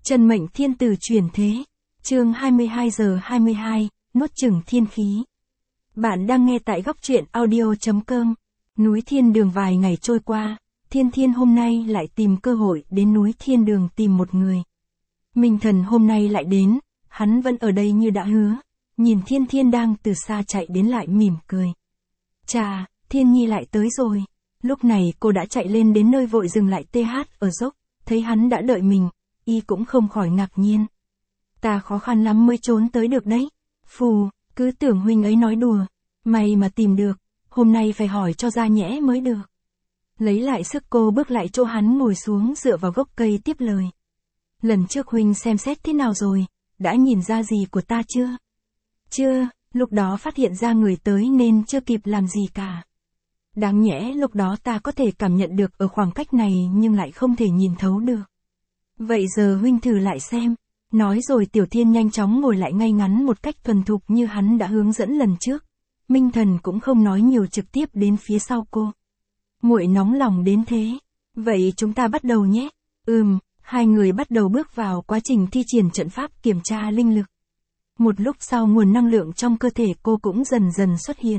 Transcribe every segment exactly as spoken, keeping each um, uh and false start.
Chân mệnh thiên tử chuyển thế. Chương hai mươi hai giờ hai mươi hai, nuốt chửng thiên khí. Bạn đang nghe tại góc truyện audio chấm com. Núi Thiên Đường vài ngày trôi qua, Thiên Thiên hôm nay lại tìm cơ hội đến núi Thiên Đường tìm một người. Minh Thần hôm nay lại đến, hắn vẫn ở đây như đã hứa, nhìn Thiên Thiên đang từ xa chạy đến lại mỉm cười. Chà, Thiên Nhi lại tới rồi. Lúc này cô đã chạy lên đến nơi vội dừng lại tê hát ở dốc, thấy hắn đã đợi mình, y cũng không khỏi ngạc nhiên. Ta khó khăn lắm mới trốn tới được đấy. Phù, cứ tưởng huynh ấy nói đùa. May mà tìm được, hôm nay phải hỏi cho ra nhẽ mới được. Lấy lại sức cô bước lại chỗ hắn ngồi xuống dựa vào gốc cây tiếp lời. Lần trước huynh xem xét thế nào rồi, đã nhìn ra gì của ta chưa? Chưa, lúc đó phát hiện ra người tới nên chưa kịp làm gì cả. Đáng nhẽ lúc đó ta có thể cảm nhận được ở khoảng cách này nhưng lại không thể nhìn thấu được. Vậy giờ huynh thử lại xem. Nói rồi Tiểu Thiên nhanh chóng ngồi lại ngay ngắn một cách thuần thục như hắn đã hướng dẫn lần trước. Minh Thần cũng không nói nhiều trực tiếp đến phía sau cô. Muội nóng lòng đến thế. Vậy chúng ta bắt đầu nhé. Ừm, hai người bắt đầu bước vào quá trình thi triển trận pháp kiểm tra linh lực. Một lúc sau nguồn năng lượng trong cơ thể cô cũng dần dần xuất hiện.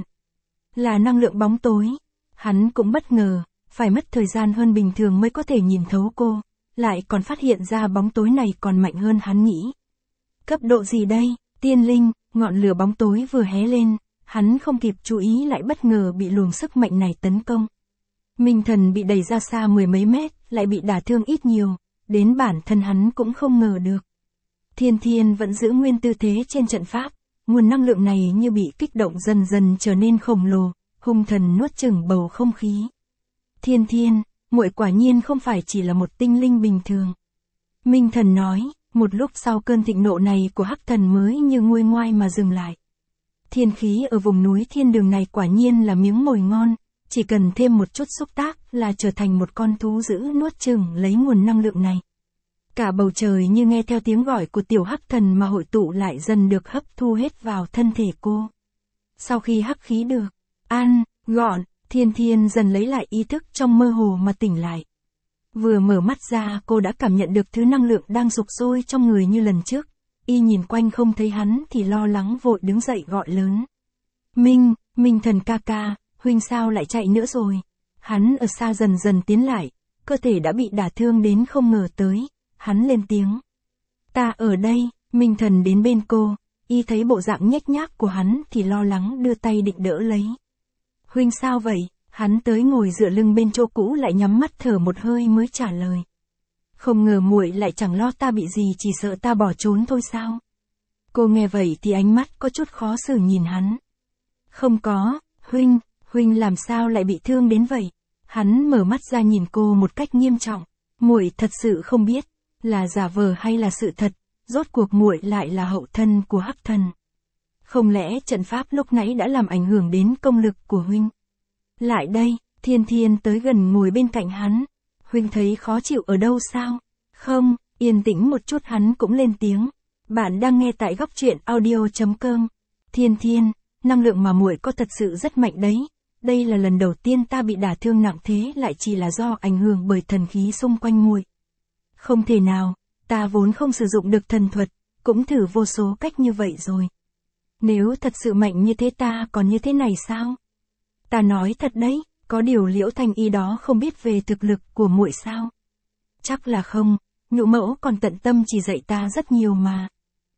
Là năng lượng bóng tối. Hắn cũng bất ngờ, phải mất thời gian hơn bình thường mới có thể nhìn thấu cô. Lại còn phát hiện ra bóng tối này còn mạnh hơn hắn nghĩ. Cấp độ gì đây? Tiên linh, ngọn lửa bóng tối vừa hé lên, hắn không kịp chú ý lại bất ngờ bị luồng sức mạnh này tấn công. Minh Thần bị đẩy ra xa mười mấy mét, lại bị đả thương ít nhiều, đến bản thân hắn cũng không ngờ được. Thiên Thiên vẫn giữ nguyên tư thế trên trận pháp, nguồn năng lượng này như bị kích động dần dần trở nên khổng lồ, hung thần nuốt chửng bầu không khí. Thiên Thiên, muội quả nhiên không phải chỉ là một tinh linh bình thường. Minh Thần nói, một lúc sau cơn thịnh nộ này của Hắc Thần mới như nguôi ngoai mà dừng lại. Thiên khí ở vùng núi Thiên Đường này quả nhiên là miếng mồi ngon, chỉ cần thêm một chút xúc tác là trở thành một con thú dữ nuốt chửng lấy nguồn năng lượng này. Cả bầu trời như nghe theo tiếng gọi của tiểu Hắc Thần mà hội tụ lại dần được hấp thu hết vào thân thể cô. Sau khi hắc khí được ăn gọn, Thiên Thiên dần lấy lại ý thức trong mơ hồ mà tỉnh lại. Vừa mở mắt ra cô đã cảm nhận được thứ năng lượng đang sục sôi trong người như lần trước. Y nhìn quanh không thấy hắn thì lo lắng vội đứng dậy gọi lớn. Minh, Minh Thần ca ca, huynh sao lại chạy nữa rồi? Hắn ở xa dần dần tiến lại, cơ thể đã bị đả thương đến không ngờ tới. Hắn lên tiếng. Ta ở đây, Minh Thần đến bên cô, y thấy bộ dạng nhếch nhác của hắn thì lo lắng đưa tay định đỡ lấy. Huynh sao vậy? Hắn tới ngồi dựa lưng bên chỗ cũ lại nhắm mắt thở một hơi mới trả lời. Không ngờ muội lại chẳng lo ta bị gì, chỉ sợ ta bỏ trốn thôi sao? Cô nghe vậy thì ánh mắt có chút khó xử nhìn hắn. Không có, huynh, huynh làm sao lại bị thương đến vậy? Hắn mở mắt ra nhìn cô một cách nghiêm trọng. Muội thật sự không biết, là giả vờ hay là sự thật, rốt cuộc muội lại là hậu thân của Hắc Thần. Không lẽ trận pháp lúc nãy đã làm ảnh hưởng đến công lực của huynh? Lại đây, Thiên Thiên tới gần ngồi bên cạnh hắn. Huynh thấy khó chịu ở đâu sao? Không, yên tĩnh một chút hắn cũng lên tiếng. Bạn đang nghe tại góc truyện audio chấm com. Thiên Thiên, năng lượng mà muội có thật sự rất mạnh đấy. Đây là lần đầu tiên ta bị đả thương nặng thế lại chỉ là do ảnh hưởng bởi thần khí xung quanh muội. Không thể nào, ta vốn không sử dụng được thần thuật, cũng thử vô số cách như vậy rồi. Nếu thật sự mạnh như thế ta còn như thế này sao? Ta nói thật đấy, có điều Liễu Thanh Y đó không biết về thực lực của muội sao? Chắc là không, nhũ mẫu còn tận tâm chỉ dạy ta rất nhiều mà.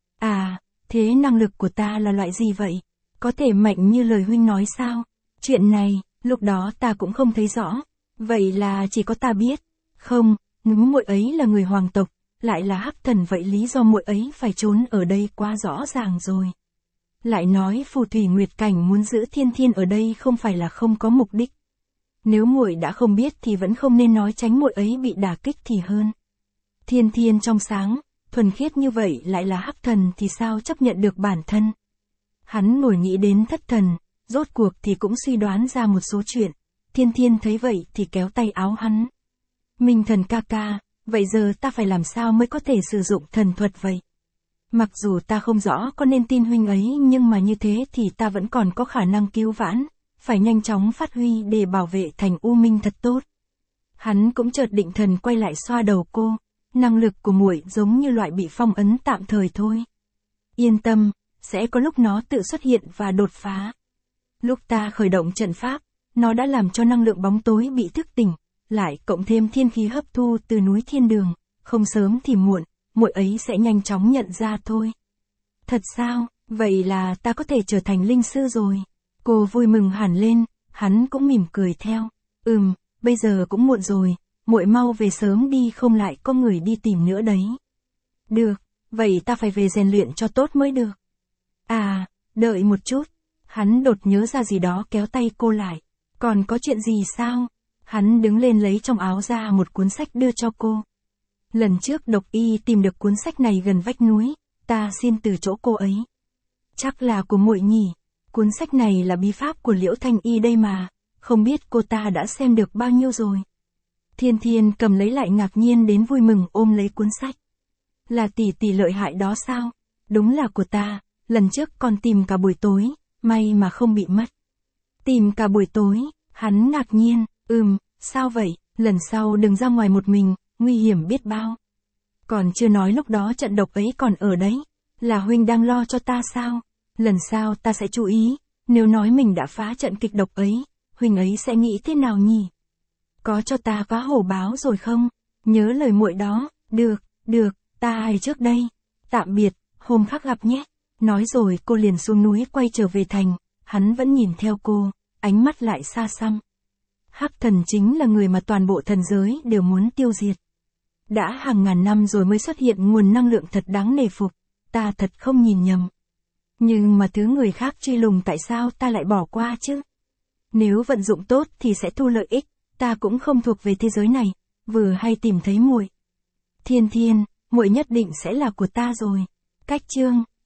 À, thế năng lực của ta là loại gì vậy? Có thể mạnh như lời huynh nói sao? Chuyện này, lúc đó ta cũng không thấy rõ. Vậy là chỉ có ta biết. Không, nếu muội ấy là người hoàng tộc, lại là Hắc Thần, vậy lý do muội ấy phải trốn ở đây quá rõ ràng rồi. Lại nói Phù Thủy Nguyệt Cảnh muốn giữ Thiên Thiên ở đây không phải là không có mục đích. Nếu muội đã không biết thì vẫn không nên nói tránh muội ấy bị đả kích thì hơn. Thiên Thiên trong sáng, thuần khiết như vậy lại là Hắc Thần thì sao chấp nhận được bản thân. Hắn ngồi nghĩ đến thất thần, rốt cuộc thì cũng suy đoán ra một số chuyện. Thiên Thiên thấy vậy thì kéo tay áo hắn. Minh Thần ca ca, vậy giờ ta phải làm sao mới có thể sử dụng thần thuật vậy? Mặc dù ta không rõ có nên tin huynh ấy nhưng mà như thế thì ta vẫn còn có khả năng cứu vãn, phải nhanh chóng phát huy để bảo vệ thành U Minh thật tốt. Hắn cũng chợt định thần quay lại xoa đầu cô. Năng lực của muội giống như loại bị phong ấn tạm thời thôi. Yên tâm, sẽ có lúc nó tự xuất hiện và đột phá. Lúc ta khởi động trận pháp, nó đã làm cho năng lượng bóng tối bị thức tỉnh, lại cộng thêm thiên khí hấp thu từ núi thiên đường, không sớm thì muộn, muội ấy sẽ nhanh chóng nhận ra thôi. Thật sao, vậy là ta có thể trở thành linh sư rồi. Cô vui mừng hẳn lên, hắn cũng mỉm cười theo. Ừm, bây giờ cũng muộn rồi, muội mau về sớm đi không lại có người đi tìm nữa đấy. Được, vậy ta phải về rèn luyện cho tốt mới được. À, đợi một chút. Hắn đột nhớ ra gì đó kéo tay cô lại. Còn có chuyện gì sao? Hắn đứng lên lấy trong áo ra một cuốn sách đưa cho cô. Lần trước Độc Y tìm được cuốn sách này gần vách núi, ta xin từ chỗ cô ấy. Chắc là của muội nhỉ. Cuốn sách này là bí pháp của Liễu Thanh Y đây mà, không biết cô ta đã xem được bao nhiêu rồi. Thiên Thiên cầm lấy lại ngạc nhiên đến vui mừng ôm lấy cuốn sách. Là tỷ tỷ lợi hại đó sao? Đúng là của ta, lần trước còn tìm cả buổi tối, may mà không bị mất. Tìm cả buổi tối, hắn ngạc nhiên, ừm, sao vậy, lần sau đừng ra ngoài một mình, nguy hiểm biết bao. Còn chưa nói lúc đó trận độc ấy còn ở đấy, là huynh đang lo cho ta sao? Lần sau ta sẽ chú ý, nếu nói mình đã phá trận kịch độc ấy, huynh ấy sẽ nghĩ thế nào nhỉ? Có cho ta quá hổ báo rồi không? Nhớ lời muội đó, được, được, ta ai trước đây. Tạm biệt, hôm khác gặp nhé. Nói rồi cô liền xuống núi quay trở về thành, hắn vẫn nhìn theo cô, ánh mắt lại xa xăm. Hắc thần chính là người mà toàn bộ thần giới đều muốn tiêu diệt. Đã hàng ngàn năm rồi mới xuất hiện nguồn năng lượng thật đáng nể phục, ta thật không nhìn nhầm. Nhưng mà thứ người khác truy lùng tại sao ta lại bỏ qua chứ? Nếu vận dụng tốt thì sẽ thu lợi ích, ta cũng không thuộc về thế giới này, vừa hay tìm thấy muội. Thiên Thiên, muội nhất định sẽ là của ta rồi. Cách chương